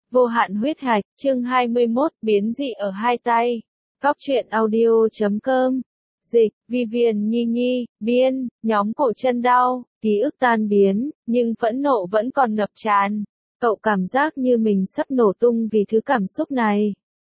Vô hạn huyết hạch, chương 21, biến dị ở hai tay. Góc truyện audio.com. Dịch, Vivian Nhi Nhi, biên, nhóm cổ chân đau, ký ức tan biến, nhưng phẫn nộ vẫn còn ngập tràn. Cậu cảm giác như mình sắp nổ tung vì thứ cảm xúc này.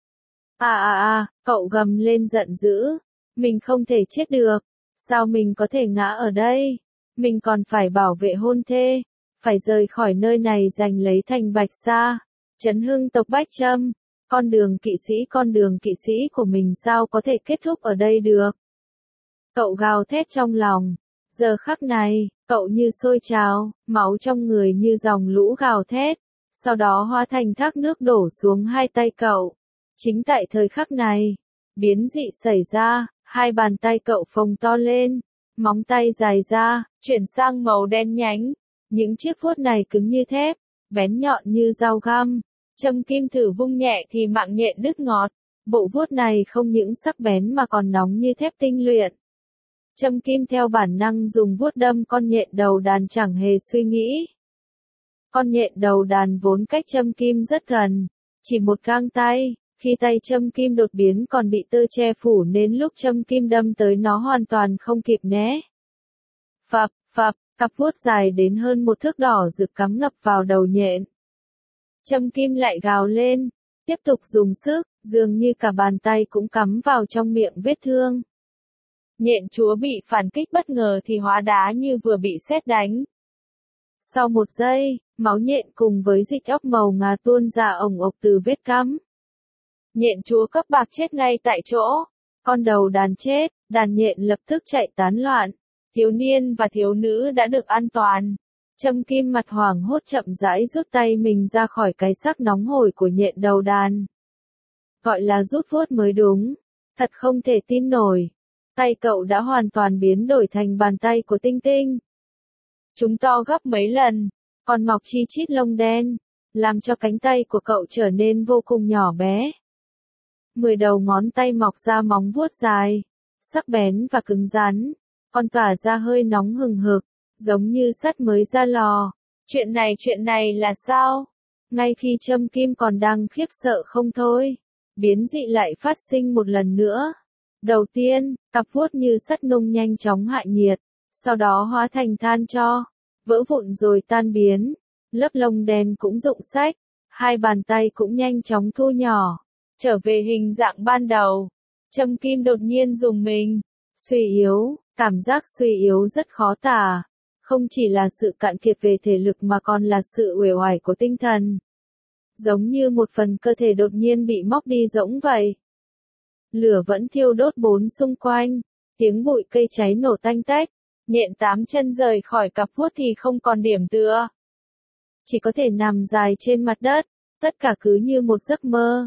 Cậu gầm lên giận dữ. Mình không thể chết được. Sao mình có thể ngã ở đây? Mình còn phải bảo vệ hôn thê. Phải rời khỏi nơi này giành lấy thành Bạch Sa. Trấn Hưng tộc Bách Trâm. Con đường kỵ sĩ của mình sao có thể kết thúc ở đây được? Cậu gào thét trong lòng. Giờ khắc này, cậu như sôi trào, máu trong người như dòng lũ gào thét. Sau đó hóa thành thác nước đổ xuống hai tay cậu. Chính tại thời khắc này, biến dị xảy ra, hai bàn tay cậu phồng to lên, móng tay dài ra, chuyển sang màu đen nhánh. Những chiếc vuốt này cứng như thép, bén nhọn như dao găm. Châm kim thử vung nhẹ thì mạng nhện đứt ngọt. Bộ vuốt này không những sắc bén mà còn nóng như thép tinh luyện. Châm kim theo bản năng dùng vuốt đâm con nhện đầu đàn chẳng hề suy nghĩ. Con nhện đầu đàn vốn cách châm kim rất gần, chỉ một gang tay, khi tay châm kim đột biến còn bị tơ che phủ nên lúc châm kim đâm tới nó hoàn toàn không kịp né. Phập, cặp vuốt dài đến hơn một thước đỏ rực cắm ngập vào đầu nhện. Châm kim lại gào lên, tiếp tục dùng sức, dường như cả bàn tay cũng cắm vào trong miệng vết thương. Nhện chúa bị phản kích bất ngờ thì hóa đá như vừa bị sét đánh. Sau một giây, máu nhện cùng với dịch óc màu ngà tuôn ra ồng ộc từ vết cắm. Nhện chúa cấp bạc chết ngay tại chỗ. Con đầu đàn chết, đàn nhện lập tức chạy tán loạn. Thiếu niên và thiếu nữ đã được an toàn. Châm kim mặt hoảng hốt chậm rãi rút tay mình ra khỏi cái xác nóng hổi của nhện đầu đàn. Gọi là rút vuốt mới đúng. Thật không thể tin nổi. Tay cậu đã hoàn toàn biến đổi thành bàn tay của Tinh Tinh. Chúng to gấp mấy lần, còn mọc chi chít lông đen, làm cho cánh tay của cậu trở nên vô cùng nhỏ bé. 10 đầu ngón tay mọc ra móng vuốt dài, sắc bén và cứng rắn, còn tỏa ra hơi nóng hừng hực, giống như sắt mới ra lò. Chuyện này là sao? Ngay khi châm kim còn đang khiếp sợ không thôi, biến dị lại phát sinh một lần nữa. Đầu tiên, cặp vuốt như sắt nung nhanh chóng hạ nhiệt, sau đó hóa thành than tro, vỡ vụn rồi tan biến. Lớp lông đen cũng rụng rách, hai bàn tay cũng nhanh chóng thu nhỏ, trở về hình dạng ban đầu. Châm kim đột nhiên rùng mình, suy yếu, cảm giác suy yếu rất khó tả. Không chỉ là sự cạn kiệt về thể lực mà còn là sự uể oải của tinh thần. Giống như một phần cơ thể đột nhiên bị móc đi rỗng vậy. Lửa vẫn thiêu đốt bốn xung quanh, tiếng bụi cây cháy nổ tanh tách, nhện 8 chân rời khỏi cặp vuốt thì không còn điểm tựa. Chỉ có thể nằm dài trên mặt đất, tất cả cứ như một giấc mơ.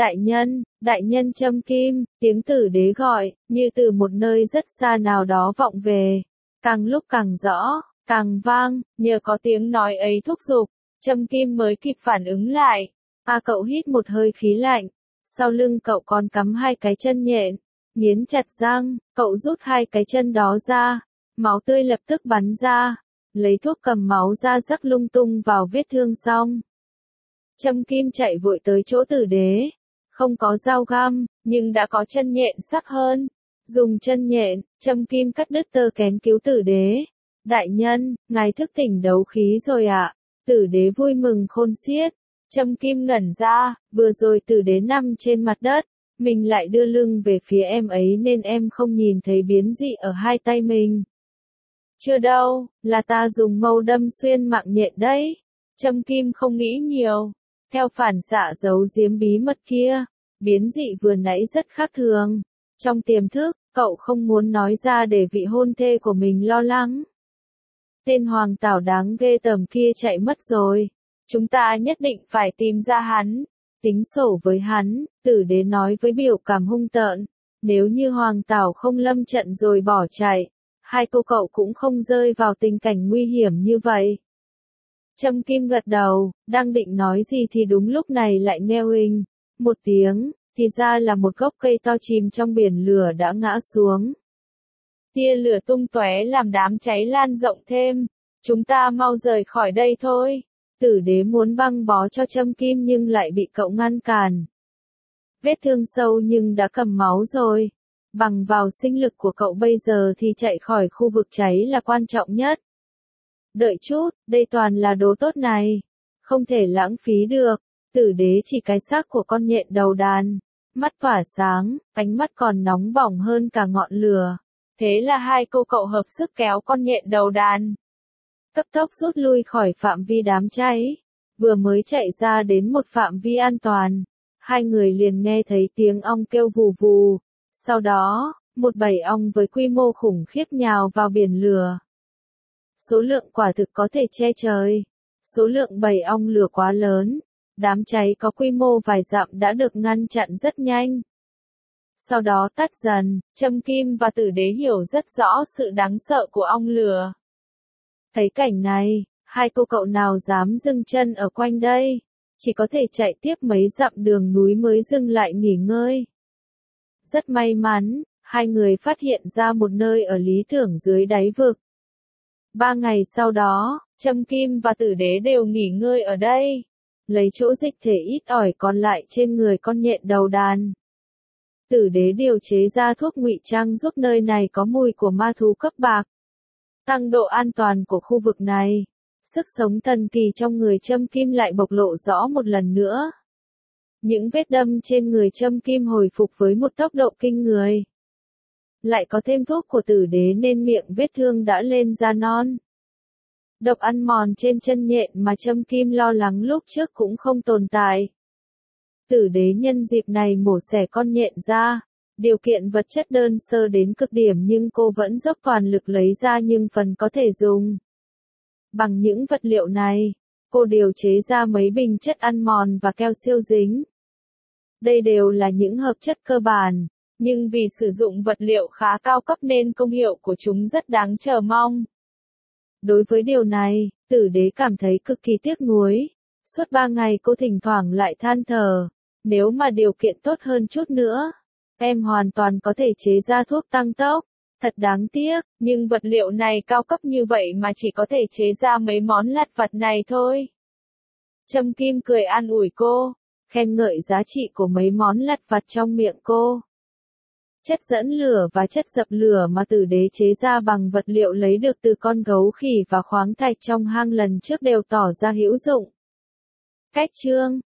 Đại nhân châm kim, tiếng tử đế gọi, như từ một nơi rất xa nào đó vọng về. Càng lúc càng rõ, càng vang, nhờ có tiếng nói ấy thúc giục, châm kim mới kịp phản ứng lại. Cậu hít một hơi khí lạnh. Sau lưng cậu còn cắm hai cái chân nhện, nghiến chặt răng, cậu rút hai cái chân đó ra, máu tươi lập tức bắn ra, lấy thuốc cầm máu ra rắc lung tung vào vết thương xong. Châm kim chạy vội tới chỗ tử đế, không có dao găm, nhưng đã có chân nhện sắc hơn. Dùng chân nhện, châm kim cắt đứt tơ kén cứu tử đế. Đại nhân, ngài thức tỉnh đấu khí rồi ạ. Tử đế vui mừng khôn xiết. Châm kim ngẩn ra, vừa rồi tử đế nằm trên mặt đất, mình lại đưa lưng về phía em ấy nên em không nhìn thấy biến dị ở hai tay mình. Chưa đâu, là ta dùng mâu đâm xuyên mạng nhện đấy. Châm kim không nghĩ nhiều. Theo phản xạ giấu giếm bí mật kia, biến dị vừa nãy rất khác thường. Trong tiềm thức, cậu không muốn nói ra để vị hôn thê của mình lo lắng. Tên hoàng tảo đáng ghê tởm kia chạy mất rồi. Chúng ta nhất định phải tìm ra hắn, tính sổ với hắn, tử đế nói với biểu cảm hung tợn. Nếu như hoàng tảo không lâm trận rồi bỏ chạy, hai cô cậu cũng không rơi vào tình cảnh nguy hiểm như vậy. Châm kim gật đầu, đang định nói gì thì đúng lúc này lại nghe huỳnh một tiếng, thì ra là một gốc cây to chìm trong biển lửa đã ngã xuống. Tia lửa tung tóe làm đám cháy lan rộng thêm. Chúng ta mau rời khỏi đây thôi. Tử đế muốn băng bó cho Trâm Kim nhưng lại bị cậu ngăn cản. Vết thương sâu nhưng đã cầm máu rồi. Bằng vào sinh lực của cậu bây giờ thì chạy khỏi khu vực cháy là quan trọng nhất. Đợi chút, đây toàn là đồ tốt này. Không thể lãng phí được. Tử đế chỉ cái xác của con nhện đầu đàn. Mắt tỏa sáng, ánh mắt còn nóng bỏng hơn cả ngọn lửa. Thế là hai cô cậu hợp sức kéo con nhện đầu đàn. Cấp tốc rút lui khỏi phạm vi đám cháy. Vừa mới chạy ra đến một phạm vi an toàn. Hai người liền nghe thấy tiếng ong kêu vù vù. Sau đó, một bầy ong với quy mô khủng khiếp nhào vào biển lửa. Số lượng quả thực có thể che trời. Số lượng bầy ong lửa quá lớn. Đám cháy có quy mô vài dặm đã được ngăn chặn rất nhanh. Sau đó tắt dần, Trâm Kim và Tử đế hiểu rất rõ sự đáng sợ của ong lửa. Thấy cảnh này, hai cô cậu nào dám dừng chân ở quanh đây, chỉ có thể chạy tiếp mấy dặm đường núi mới dừng lại nghỉ ngơi. Rất may mắn, hai người phát hiện ra một nơi ở lý tưởng dưới đáy vực. 3 ngày sau đó, Trâm Kim và Tử đế đều nghỉ ngơi ở đây, lấy chỗ dịch thể ít ỏi còn lại trên người con nhện đầu đàn. Tử đế điều chế ra thuốc ngụy trang giúp nơi này có mùi của ma thú cấp bạc, tăng độ an toàn của khu vực này. Sức sống thần kỳ trong người Trâm Kim lại bộc lộ rõ một lần nữa. Những vết đâm trên người Trâm Kim hồi phục với một tốc độ kinh người. Lại có thêm thuốc của Tử đế nên miệng vết thương đã lên da non. Độc ăn mòn trên chân nhện mà Trâm Kim lo lắng lúc trước cũng không tồn tại. Tử đế nhân dịp này mổ xẻ con nhện ra. Điều kiện vật chất đơn sơ đến cực điểm nhưng cô vẫn dốc toàn lực lấy ra nhưng phần có thể dùng. Bằng những vật liệu này, cô điều chế ra mấy bình chất ăn mòn và keo siêu dính. Đây đều là những hợp chất cơ bản, nhưng vì sử dụng vật liệu khá cao cấp nên công hiệu của chúng rất đáng chờ mong. Đối với điều này, Tử đế cảm thấy cực kỳ tiếc nuối. Suốt 3 ngày cô thỉnh thoảng lại than thở, nếu mà điều kiện tốt hơn chút nữa, em hoàn toàn có thể chế ra thuốc tăng tốc. Thật đáng tiếc, nhưng vật liệu này cao cấp như vậy mà chỉ có thể chế ra mấy món lặt vặt này thôi. Trâm Kim cười an ủi cô, khen ngợi giá trị của mấy món lặt vặt trong miệng cô. Chất dẫn lửa và chất dập lửa mà Tử đế chế ra bằng vật liệu lấy được từ con gấu khỉ và khoáng thạch trong hang lần trước đều tỏ ra hữu dụng. Cách chương